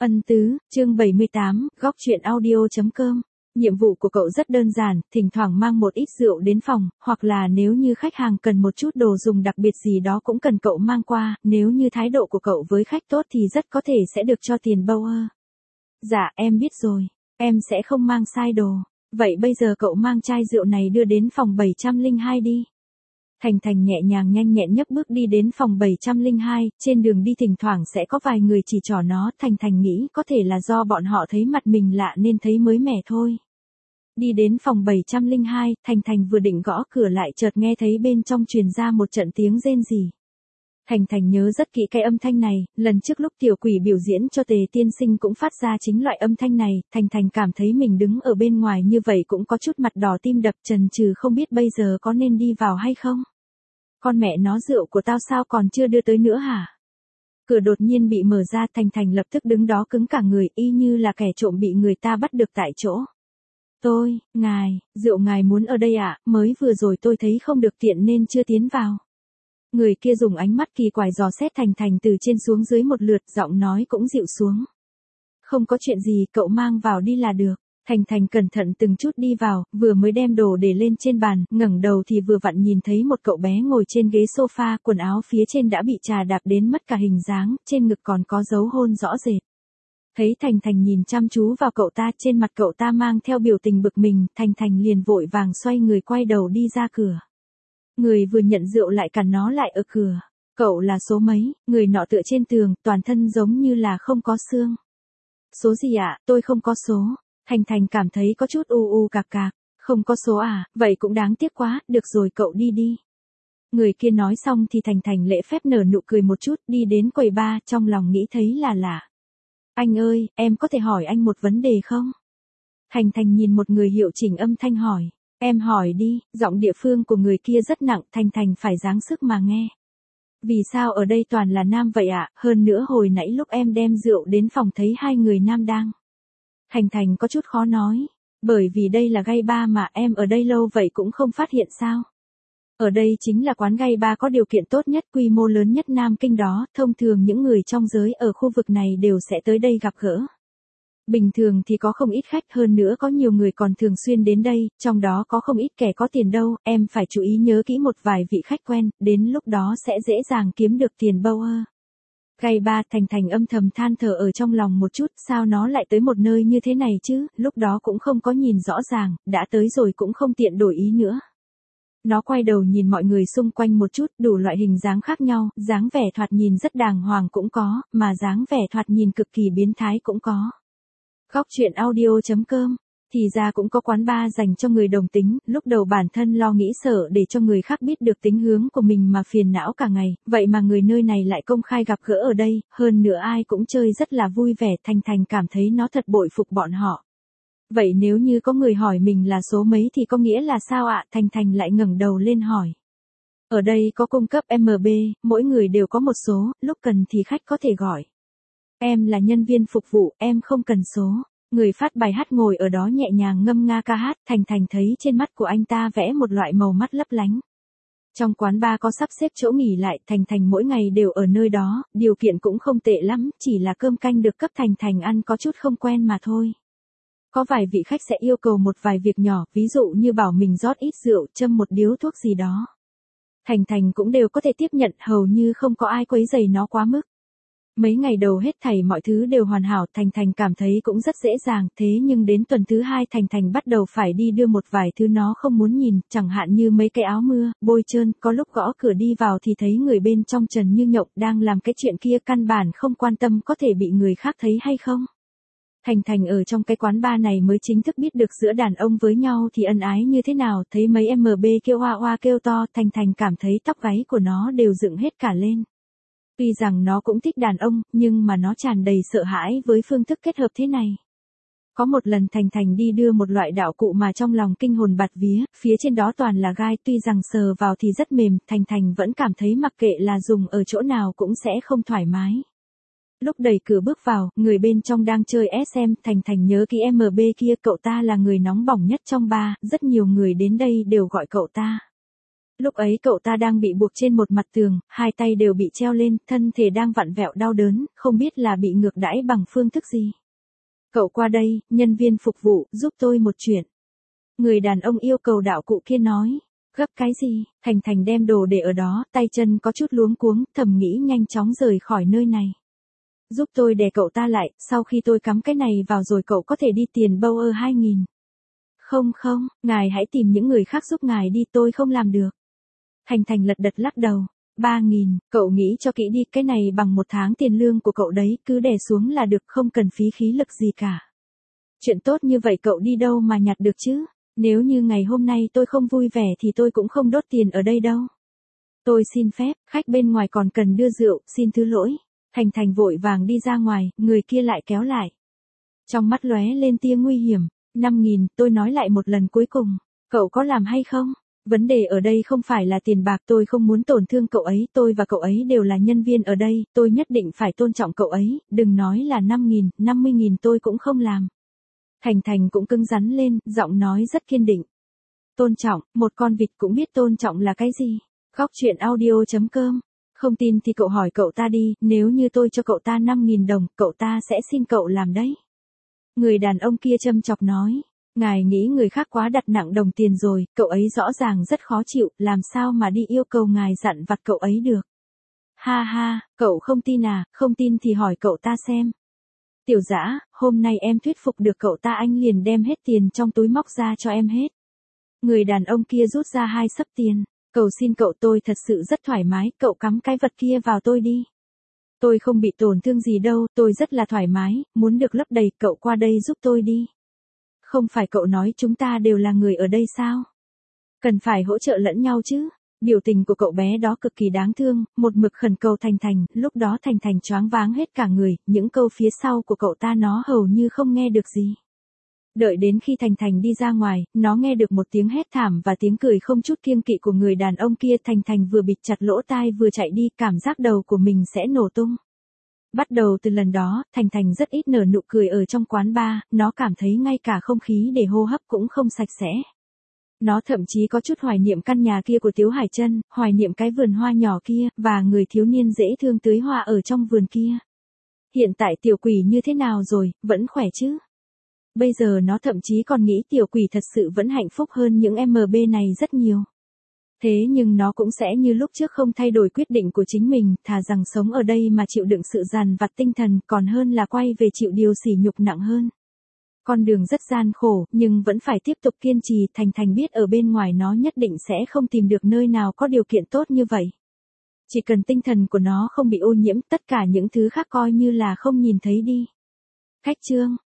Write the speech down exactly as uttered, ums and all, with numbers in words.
Ân tứ, chương bảy mươi tám, góc chuyện audio.com. Nhiệm vụ của cậu rất đơn giản, thỉnh thoảng mang một ít rượu đến phòng, hoặc là nếu như khách hàng cần một chút đồ dùng đặc biệt gì đó cũng cần cậu mang qua, nếu như thái độ của cậu với khách tốt thì rất có thể sẽ được cho tiền bâu ơ. Dạ, em biết rồi, em sẽ không mang sai đồ. Vậy bây giờ cậu mang chai rượu này đưa đến phòng bảy trăm lẻ hai đi. Thành Thành nhẹ nhàng nhanh nhẹn nhấc bước đi đến phòng bảy trăm lẻ hai, trên đường đi thỉnh thoảng sẽ có vài người chỉ trỏ nó, Thành Thành nghĩ có thể là do bọn họ thấy mặt mình lạ nên thấy mới mẻ thôi. Đi đến phòng bảy trăm lẻ hai, Thành Thành vừa định gõ cửa lại chợt nghe thấy bên trong truyền ra một trận tiếng rên rỉ. Thành Thành nhớ rất kỹ cái âm thanh này, lần trước lúc tiểu quỷ biểu diễn cho Tề tiên sinh cũng phát ra chính loại âm thanh này, Thành Thành cảm thấy mình đứng ở bên ngoài như vậy cũng có chút mặt đỏ tim đập chần chừ không biết bây giờ có nên đi vào hay không. Con mẹ nó, rượu của tao sao còn chưa đưa tới nữa hả? Cửa đột nhiên bị mở ra, Thành Thành lập tức đứng đó cứng cả người, y như là kẻ trộm bị người ta bắt được tại chỗ. Tôi, ngài, rượu ngài muốn ở đây ạ, à? Mới vừa rồi tôi thấy không được tiện nên chưa tiến vào. Người kia dùng ánh mắt kỳ quái dò xét Thành Thành từ trên xuống dưới một lượt, giọng nói cũng dịu xuống. Không có chuyện gì, cậu mang vào đi là được. Thành Thành cẩn thận từng chút đi vào, vừa mới đem đồ để lên trên bàn, ngẩng đầu thì vừa vặn nhìn thấy một cậu bé ngồi trên ghế sofa, quần áo phía trên đã bị trà đạp đến mất cả hình dáng, trên ngực còn có dấu hôn rõ rệt. Thấy Thành Thành nhìn chăm chú vào cậu ta, trên mặt cậu ta mang theo biểu tình bực mình, Thành Thành liền vội vàng xoay người quay đầu đi ra cửa. Người vừa nhận rượu lại cản nó lại ở cửa. Cậu là số mấy? Người nọ tựa trên tường, toàn thân giống như là không có xương. Số gì ạ? À? Tôi không có số. Thành Thành cảm thấy có chút u u cạc cạc. Không có số à? Vậy cũng đáng tiếc quá, được rồi cậu đi đi. Người kia nói xong thì Thành Thành lễ phép nở nụ cười một chút, đi đến quầy bar, trong lòng nghĩ thấy là lạ. Anh ơi, em có thể hỏi anh một vấn đề không? Thành Thành nhìn một người hiệu chỉnh âm thanh hỏi. Em hỏi đi, giọng địa phương của người kia rất nặng, Thành Thành phải dáng sức mà nghe. Vì sao ở đây toàn là nam vậy ạ? À? Hơn nữa hồi nãy lúc em đem rượu đến phòng thấy hai người nam đang. Thành Thành có chút khó nói. Bởi vì đây là gay bar mà, em ở đây lâu vậy cũng không phát hiện sao? Ở đây chính là quán gay bar có điều kiện tốt nhất, quy mô lớn nhất Nam Kinh đó, thông thường những người trong giới ở khu vực này đều sẽ tới đây gặp gỡ. Bình thường thì có không ít khách, hơn nữa có nhiều người còn thường xuyên đến đây, trong đó có không ít kẻ có tiền đâu, em phải chú ý nhớ kỹ một vài vị khách quen, đến lúc đó sẽ dễ dàng kiếm được tiền bâu ơ. Gay bar, Thành Thành âm thầm than thở ở trong lòng một chút, sao nó lại tới một nơi như thế này chứ, lúc đó cũng không có nhìn rõ ràng, đã tới rồi cũng không tiện đổi ý nữa. Nó quay đầu nhìn mọi người xung quanh một chút, đủ loại hình dáng khác nhau, dáng vẻ thoạt nhìn rất đàng hoàng cũng có, mà dáng vẻ thoạt nhìn cực kỳ biến thái cũng có. Góc chuyện audio.com. Thì ra cũng có quán bar dành cho người đồng tính, lúc đầu bản thân lo nghĩ sợ để cho người khác biết được tính hướng của mình mà phiền não cả ngày, vậy mà người nơi này lại công khai gặp gỡ ở đây, hơn nữa ai cũng chơi rất là vui vẻ, Thành Thành cảm thấy nó thật bội phục bọn họ. Vậy nếu như có người hỏi mình là số mấy thì có nghĩa là sao ạ? À? Thành Thành lại ngẩng đầu lên hỏi. Ở đây có cung cấp em bê, mỗi người đều có một số, lúc cần thì khách có thể gọi. Em là nhân viên phục vụ, em không cần số. Người phát bài hát ngồi ở đó nhẹ nhàng ngâm nga ca hát, Thành Thành thấy trên mắt của anh ta vẽ một loại màu mắt lấp lánh. Trong quán bar có sắp xếp chỗ nghỉ lại, Thành Thành mỗi ngày đều ở nơi đó, điều kiện cũng không tệ lắm, chỉ là cơm canh được cấp Thành Thành ăn có chút không quen mà thôi. Có vài vị khách sẽ yêu cầu một vài việc nhỏ, ví dụ như bảo mình rót ít rượu, châm một điếu thuốc gì đó. Thành Thành cũng đều có thể tiếp nhận, hầu như không có ai quấy rầy nó quá mức. Mấy ngày đầu hết thảy mọi thứ đều hoàn hảo, Thành Thành cảm thấy cũng rất dễ dàng, thế nhưng đến tuần thứ hai Thành Thành bắt đầu phải đi đưa một vài thứ nó không muốn nhìn, chẳng hạn như mấy cái áo mưa, bôi trơn, có lúc gõ cửa đi vào thì thấy người bên trong trần như nhộng đang làm cái chuyện kia, căn bản không quan tâm có thể bị người khác thấy hay không. Thành Thành ở trong cái quán bar này mới chính thức biết được giữa đàn ông với nhau thì ân ái như thế nào, thấy mấy em bê kêu hoa hoa kêu to, Thành Thành cảm thấy tóc gáy của nó đều dựng hết cả lên. Tuy rằng nó cũng thích đàn ông, nhưng mà nó tràn đầy sợ hãi với phương thức kết hợp thế này. Có một lần Thành Thành đi đưa một loại đạo cụ mà trong lòng kinh hồn bạt vía, phía trên đó toàn là gai, tuy rằng sờ vào thì rất mềm, Thành Thành vẫn cảm thấy mặc kệ là dùng ở chỗ nào cũng sẽ không thoải mái. Lúc đẩy cửa bước vào, người bên trong đang chơi ét em, Thành Thành nhớ kỹ em bê kia, cậu ta là người nóng bỏng nhất trong bar, rất nhiều người đến đây đều gọi cậu ta. Lúc ấy cậu ta đang bị buộc trên một mặt tường, hai tay đều bị treo lên, thân thể đang vặn vẹo đau đớn, không biết là bị ngược đãi bằng phương thức gì. Cậu qua đây, nhân viên phục vụ, giúp tôi một chuyện. Người đàn ông yêu cầu đạo cụ kia nói. Gấp cái gì? Thành Thành đem đồ để ở đó, tay chân có chút luống cuống, thầm nghĩ nhanh chóng rời khỏi nơi này. Giúp tôi đè cậu ta lại, sau khi tôi cắm cái này vào rồi cậu có thể đi tiền Bauer hai nghìn. Không không, ngài hãy tìm những người khác giúp ngài đi, tôi không làm được. Thành Thành lật đật lắc đầu. Ba nghìn, cậu nghĩ cho kỹ đi, cái này bằng một tháng tiền lương của cậu đấy, cứ đè xuống là được, không cần phí khí lực gì cả. Chuyện tốt như vậy cậu đi đâu mà nhặt được chứ? Nếu như ngày hôm nay tôi không vui vẻ thì tôi cũng không đốt tiền ở đây đâu. Tôi xin phép, khách bên ngoài còn cần đưa rượu, xin thứ lỗi. Thành Thành vội vàng đi ra ngoài, người kia lại kéo lại. Trong mắt lóe lên tia nguy hiểm. Năm nghìn, tôi nói lại một lần cuối cùng. Cậu có làm hay không? Vấn đề ở đây không phải là tiền bạc, tôi không muốn tổn thương cậu ấy, tôi và cậu ấy đều là nhân viên ở đây, tôi nhất định phải tôn trọng cậu ấy, đừng nói là năm nghìn, năm mươi nghìn tôi cũng không làm. Thành Thành cũng cứng rắn lên, giọng nói rất kiên định. Tôn trọng, một con vịt cũng biết tôn trọng là cái gì. Góc chuyện audio chấm com. Không tin thì cậu hỏi cậu ta đi, nếu như tôi cho cậu ta năm nghìn đồng, cậu ta sẽ xin cậu làm đấy. Người đàn ông kia châm chọc nói. Ngài nghĩ người khác quá đặt nặng đồng tiền rồi, cậu ấy rõ ràng rất khó chịu, làm sao mà đi yêu cầu ngài dặn vặt cậu ấy được. Ha ha, cậu không tin à, không tin thì hỏi cậu ta xem. Tiểu Dã, hôm nay em thuyết phục được cậu ta, anh liền đem hết tiền trong túi móc ra cho em hết. Người đàn ông kia rút ra hai xấp tiền. Cầu xin cậu, tôi thật sự rất thoải mái, cậu cắm cái vật kia vào tôi đi. Tôi không bị tổn thương gì đâu, tôi rất là thoải mái, muốn được lấp đầy, cậu qua đây giúp tôi đi. Không phải cậu nói chúng ta đều là người ở đây sao? Cần phải hỗ trợ lẫn nhau chứ. Biểu tình của cậu bé đó cực kỳ đáng thương, một mực khẩn cầu Thành Thành, lúc đó Thành Thành choáng váng hết cả người, những câu phía sau của cậu ta nó hầu như không nghe được gì. Đợi đến khi Thành Thành đi ra ngoài, nó nghe được một tiếng hét thảm và tiếng cười không chút kiêng kỵ của người đàn ông kia. Thành Thành vừa bịt chặt lỗ tai vừa chạy đi, cảm giác đầu của mình sẽ nổ tung. Bắt đầu từ lần đó, Thành Thành rất ít nở nụ cười ở trong quán bar, nó cảm thấy ngay cả không khí để hô hấp cũng không sạch sẽ. Nó thậm chí có chút hoài niệm căn nhà kia của Tiếu Hải Trân, hoài niệm cái vườn hoa nhỏ kia, và người thiếu niên dễ thương tưới hoa ở trong vườn kia. Hiện tại tiểu quỷ như thế nào rồi, vẫn khỏe chứ? Bây giờ nó thậm chí còn nghĩ tiểu quỷ thật sự vẫn hạnh phúc hơn những em bê này rất nhiều. Thế nhưng nó cũng sẽ như lúc trước không thay đổi quyết định của chính mình, thà rằng sống ở đây mà chịu đựng sự dằn vặt tinh thần còn hơn là quay về chịu điều sỉ nhục nặng hơn. Con đường rất gian khổ, nhưng vẫn phải tiếp tục kiên trì. Thành Thành biết ở bên ngoài nó nhất định sẽ không tìm được nơi nào có điều kiện tốt như vậy. Chỉ cần tinh thần của nó không bị ô nhiễm, tất cả những thứ khác coi như là không nhìn thấy đi. Khách trương,